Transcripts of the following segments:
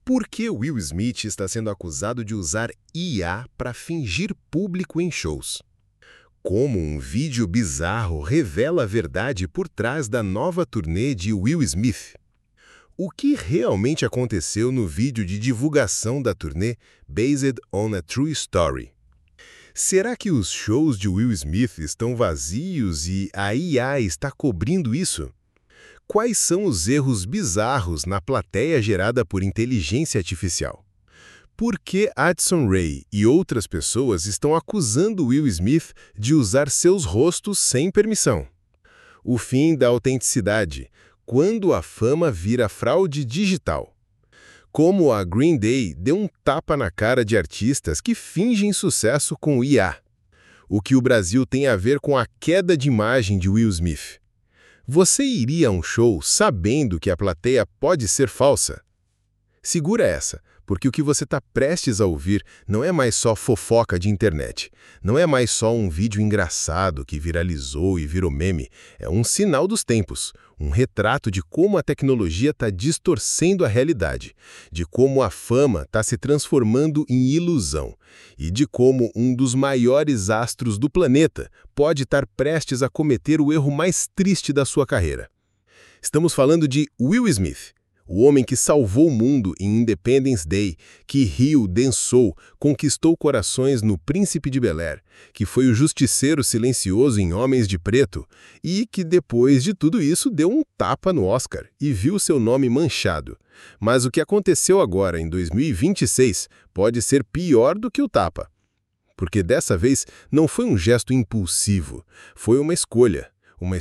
Por que Will Smith está sendo acusado de usar IA para fingir público em shows? Como um vídeo bizarro revela a verdade por trás da nova turnê de Will Smith? O que realmente aconteceu no vídeo de divulgação da turnê Based on a True Story? Será que os shows de Will Smith estão vazios e a IA está cobrindo isso? Quais são os erros bizarros na plateia gerada por inteligência artificial? Por que Addison Rae e outras pessoas estão acusando Will Smith de usar seus rostos sem permissão? O fim da autenticidade, quando a fama vira fraude digital. Como a Green Day deu um tapa na cara de artistas que fingem sucesso com IA. O que o Brasil tem a ver com a queda de imagem de Will Smith? Você iria a um show sabendo que a plateia pode ser falsa? Segura essa, porque o que você está prestes a ouvir não é mais só fofoca de internet. Não é mais só um vídeo engraçado que viralizou e virou meme. É um sinal dos tempos, um retrato de como a tecnologia está distorcendo a realidade, de como a fama está se transformando em ilusão e de como um dos maiores astros do planeta pode estar prestes a cometer o erro mais triste da sua carreira. Estamos falando de Will Smith. O homem que salvou o mundo em Independence Day, que riu, dançou, conquistou corações no Príncipe de Bel-Air, que foi o justiceiro silencioso em Homens de Preto e que, depois de tudo isso, deu um tapa no Oscar e viu seu nome manchado. Mas o que aconteceu agora, em 2026, pode ser pior do que o tapa. Porque dessa vez não foi um gesto impulsivo, foi uma escolha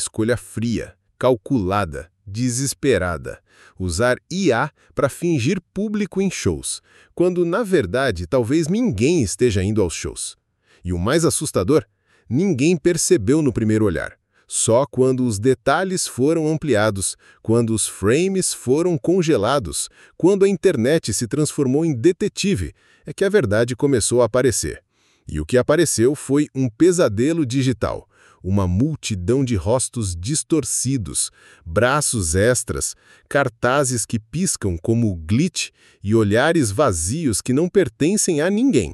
fria, calculada, desesperada. Usar IA para fingir público em shows, quando, na verdade, talvez ninguém esteja indo aos shows. E o mais assustador, ninguém percebeu no primeiro olhar. Só quando os detalhes foram ampliados, quando os frames foram congelados, quando a internet se transformou em detetive, é que a verdade começou a aparecer. E o que apareceu foi um pesadelo digital. Uma multidão de rostos distorcidos, braços extras, cartazes que piscam como glitch e olhares vazios que não pertencem a ninguém.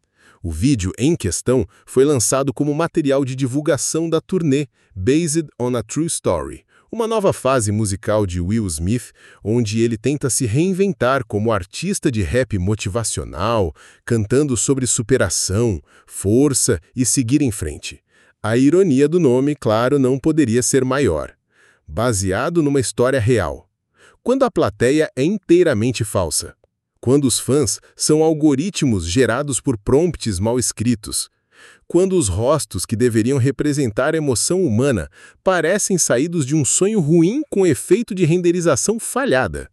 O vídeo em questão foi lançado como material de divulgação da turnê Based on a True Story, uma nova fase musical de Will Smith, onde ele tenta se reinventar como artista de rap motivacional, cantando sobre superação, força e seguir em frente. A ironia do nome, claro, não poderia ser maior. Baseado numa história real. Quando a plateia é inteiramente falsa. Quando os fãs são algoritmos gerados por prompts mal escritos. Quando os rostos que deveriam representar a emoção humana parecem saídos de um sonho ruim com efeito de renderização falhada.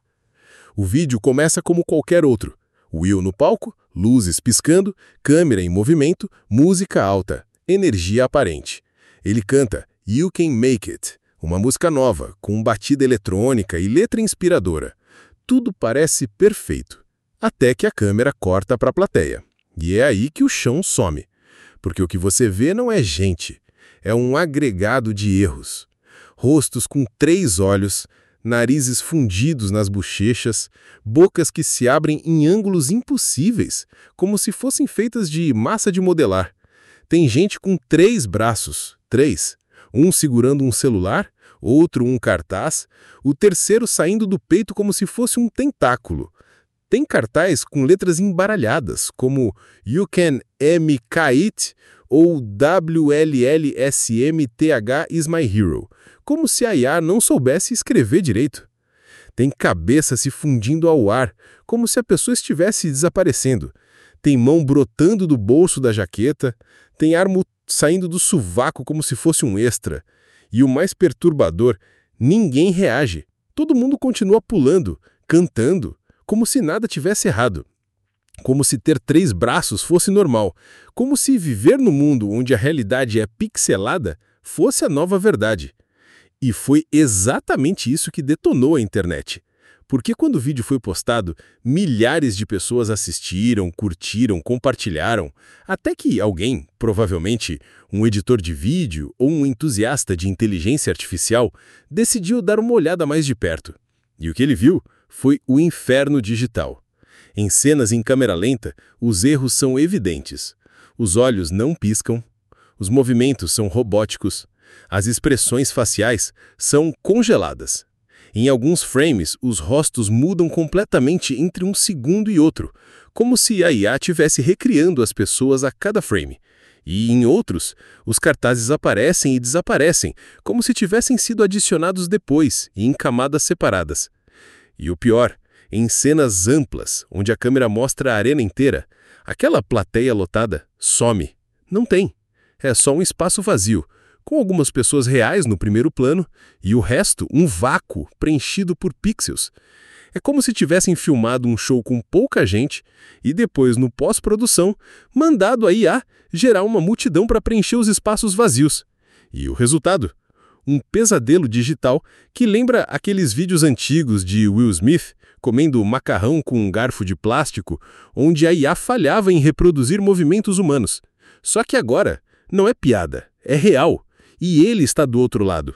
O vídeo começa como qualquer outro. Will no palco, luzes piscando, câmera em movimento, música alta. Energia aparente. Ele canta You Can Make It, uma música nova, com batida eletrônica e letra inspiradora. Tudo parece perfeito, até que a câmera corta para a plateia. E é aí que o chão some, porque o que você vê não é gente, é um agregado de erros. Rostos com 3 olhos, narizes fundidos nas bochechas, bocas que se abrem em ângulos impossíveis, como se fossem feitas de massa de modelar. Tem gente com 3 braços, 3. Um segurando um celular, outro um cartaz, o terceiro saindo do peito como se fosse um tentáculo. Tem cartaz com letras embaralhadas, como You Can MK It ou WLLSMTH is my hero, como se a IA não soubesse escrever direito. Tem cabeça se fundindo ao ar, como se a pessoa estivesse desaparecendo. Tem mão brotando do bolso da jaqueta, tem arma saindo do sovaco como se fosse um extra. E o mais perturbador, ninguém reage. Todo mundo continua pulando, cantando, como se nada tivesse errado. Como se ter 3 braços fosse normal. Como se viver no mundo onde a realidade é pixelada fosse a nova verdade. E foi exatamente isso que detonou a internet. Porque quando o vídeo foi postado, milhares de pessoas assistiram, curtiram, compartilharam, até que alguém, provavelmente um editor de vídeo ou um entusiasta de inteligência artificial, decidiu dar uma olhada mais de perto. E o que ele viu foi o inferno digital. Em cenas em câmera lenta, os erros são evidentes. Os olhos não piscam, os movimentos são robóticos, as expressões faciais são congeladas. Em alguns frames, os rostos mudam completamente entre um segundo e outro, como se a IA estivesse recriando as pessoas a cada frame. E em outros, os cartazes aparecem e desaparecem, como se tivessem sido adicionados depois e em camadas separadas. E o pior, em cenas amplas, onde a câmera mostra a arena inteira, aquela plateia lotada some. Não tem. É só um espaço vazio, com algumas pessoas reais no primeiro plano e o resto um vácuo preenchido por pixels. É como se tivessem filmado um show com pouca gente e depois, no pós-produção, mandado a IA gerar uma multidão para preencher os espaços vazios. E o resultado? Um pesadelo digital que lembra aqueles vídeos antigos de Will Smith comendo macarrão com um garfo de plástico, onde a IA falhava em reproduzir movimentos humanos. Só que agora não é piada, é real, e ele está do outro lado.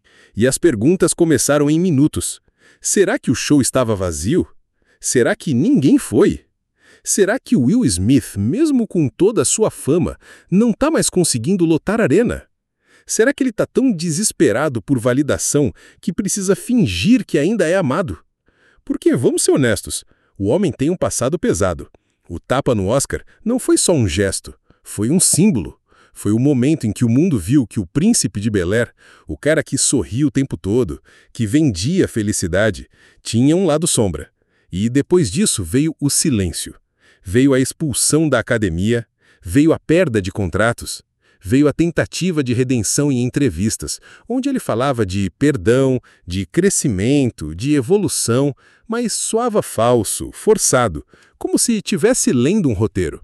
E as perguntas começaram em minutos. Será que o show estava vazio? Será que ninguém foi? Será que o Will Smith, mesmo com toda a sua fama, não está mais conseguindo lotar a arena? Será que ele está tão desesperado por validação que precisa fingir que ainda é amado? Porque, vamos ser honestos, o homem tem um passado pesado. O tapa no Oscar não foi só um gesto, foi um símbolo. Foi o momento em que o mundo viu que o príncipe de Bel-Air, o cara que sorria o tempo todo, que vendia felicidade, tinha um lado sombra. E depois disso veio o silêncio. Veio a expulsão da academia, veio a perda de contratos, veio a tentativa de redenção em entrevistas, onde ele falava de perdão, de crescimento, de evolução, mas soava falso, forçado, como se estivesse lendo um roteiro.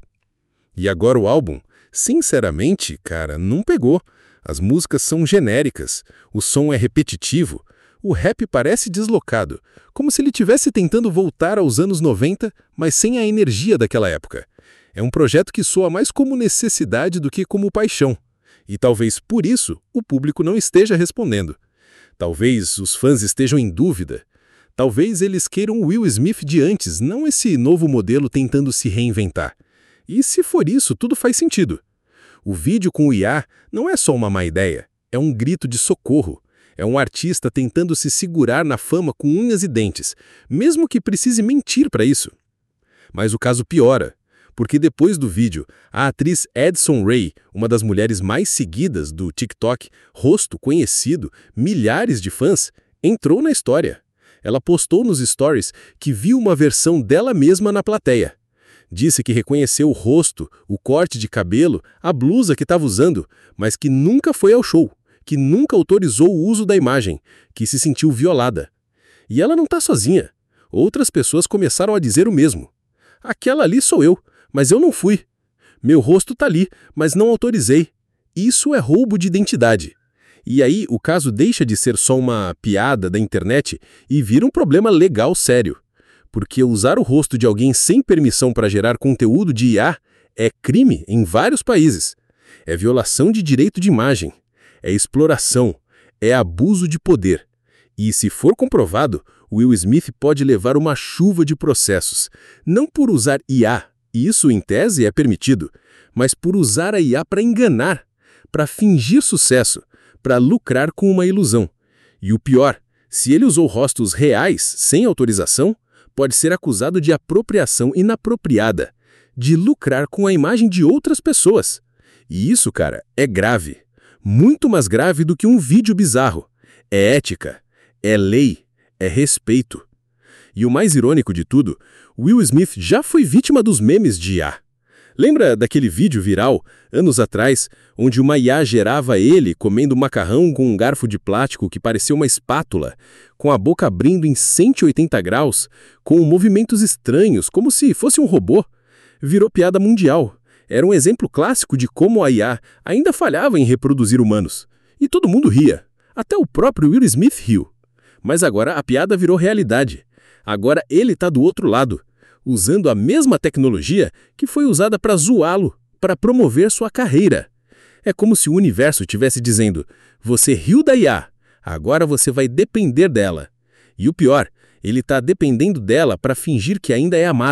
E agora o álbum, sinceramente, cara, não pegou. As músicas são genéricas, o som é repetitivo, o rap parece deslocado, como se ele estivesse tentando voltar aos anos 90, mas sem a energia daquela época. É um projeto que soa mais como necessidade do que como paixão. E talvez por isso o público não esteja respondendo. Talvez os fãs estejam em dúvida. Talvez eles queiram o Will Smith de antes, não esse novo modelo tentando se reinventar. E se for isso, tudo faz sentido. O vídeo com o IA não é só uma má ideia, é um grito de socorro. É um artista tentando se segurar na fama com unhas e dentes, mesmo que precise mentir para isso. Mas o caso piora, porque depois do vídeo, a atriz Addison Rae, uma das mulheres mais seguidas do TikTok, rosto conhecido, milhares de fãs, entrou na história. Ela postou nos stories que viu uma versão dela mesma na plateia. Disse que reconheceu o rosto, o corte de cabelo, a blusa que estava usando, mas que nunca foi ao show, que nunca autorizou o uso da imagem, que se sentiu violada. E ela não está sozinha. Outras pessoas começaram a dizer o mesmo. Aquela ali sou eu, mas eu não fui. Meu rosto está ali, mas não autorizei. Isso é roubo de identidade. E aí o caso deixa de ser só uma piada da internet e vira um problema legal sério. Porque usar o rosto de alguém sem permissão para gerar conteúdo de IA é crime em vários países. É violação de direito de imagem. É exploração. É abuso de poder. E se for comprovado, Will Smith pode levar uma chuva de processos. Não por usar IA, isso em tese é permitido, mas por usar a IA para enganar, para fingir sucesso, para lucrar com uma ilusão. E o pior, se ele usou rostos reais sem autorização, pode ser acusado de apropriação inapropriada, de lucrar com a imagem de outras pessoas. E isso, cara, é grave. Muito mais grave do que um vídeo bizarro. É ética, é lei, é respeito. E o mais irônico de tudo, Will Smith já foi vítima dos memes de IA. Lembra daquele vídeo viral, anos atrás, onde uma IA gerava ele comendo macarrão com um garfo de plástico que parecia uma espátula, com a boca abrindo em 180 graus, com movimentos estranhos, como se fosse um robô? Virou piada mundial. Era um exemplo clássico de como a IA ainda falhava em reproduzir humanos. E todo mundo ria. Até o próprio Will Smith riu. Mas agora a piada virou realidade. Agora ele está do outro lado, usando a mesma tecnologia que foi usada para zoá-lo, para promover sua carreira. É como se o universo estivesse dizendo, você riu da IA, agora você vai depender dela. E o pior, ele está dependendo dela para fingir que ainda é amado,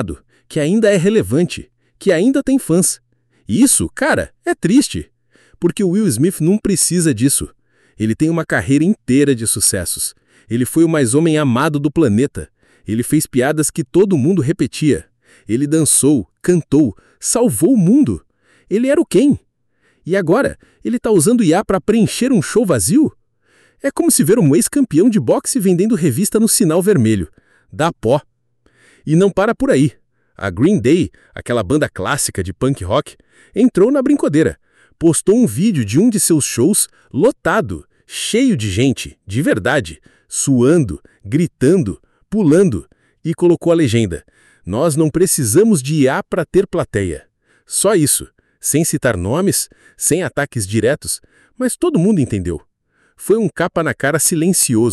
que ainda é relevante, que ainda tem fãs. E isso, cara, é triste. Porque o Will Smith não precisa disso. Ele tem uma carreira inteira de sucessos. Ele foi o mais homem amado do planeta. Ele fez piadas que todo mundo repetia. Ele dançou, cantou, salvou o mundo. Ele era o Ken. E agora, ele tá usando IA para preencher um show vazio? É como se ver um ex-campeão de boxe vendendo revista no sinal vermelho. Dá pó. E não para por aí. A Green Day, aquela banda clássica de punk rock, entrou na brincadeira. Postou um vídeo de um de seus shows lotado, cheio de gente, de verdade, suando, gritando, pulando, e colocou a legenda: "Nós não precisamos de IA para ter plateia." Só isso, sem citar nomes, sem ataques diretos, mas todo mundo entendeu. Foi um capa na cara silencioso.